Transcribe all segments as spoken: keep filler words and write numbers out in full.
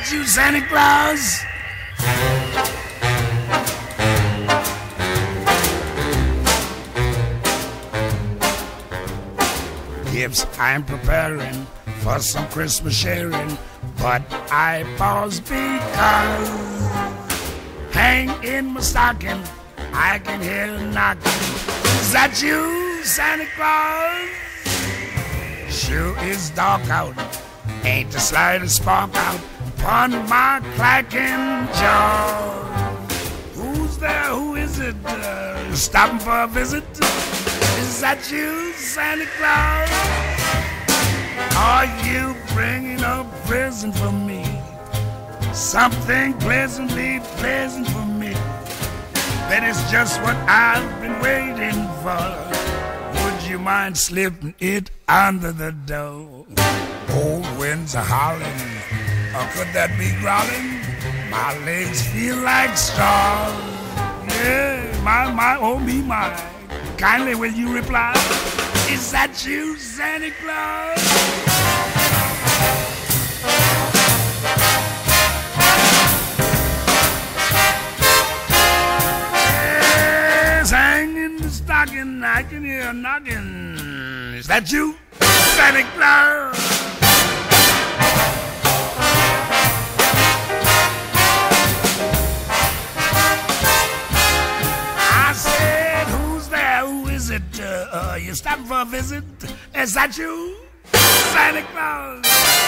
that you, Santa Claus? Gifts I'm preparing for some Christmas sharing, but I pause because hang in my stocking, I can hear a knocking. Is that you, Santa Claus? Sure is dark out, ain't the slightest spark out upon my clacking jaw. Who's there? Who is it? Uh, stopping for a visit? Is that you, Santa Claus? Are you bringing a present for me? Something pleasantly pleasant for me. That is just what I've been waiting for. Would you mind slipping it under the door? Cold winds are howling, or could that be growling? My legs feel like straws. Yeah, my, my, oh me, my. Kindly will you reply? Is that you, Santa Claus? Yes, hang in the stocking, I can hear a knocking. Is that you, Santa Claus? I said, who's there? Who is it? Uh, uh, you stopping for a visit? Is that you, Santa Claus?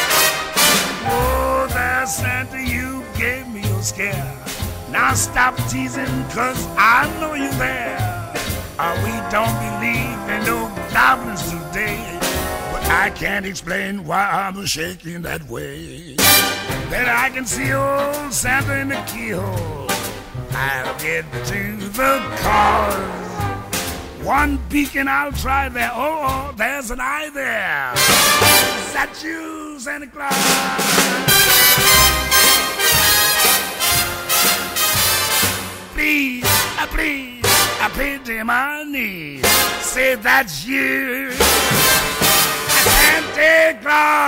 Oh, there, Santa, you gave me a scare. Now stop teasing, cause I know you're there. Uh, we don't believe in no goblins today, but I can't explain why I'm shaking that way. Then I can see old Santa in the keyhole. I'll get to the cause. One peek and I'll try there. Oh, oh, there's an eye there. Is that you, Santa Claus? Please, uh, please, I pity my knees. Say that's you, Santa Claus.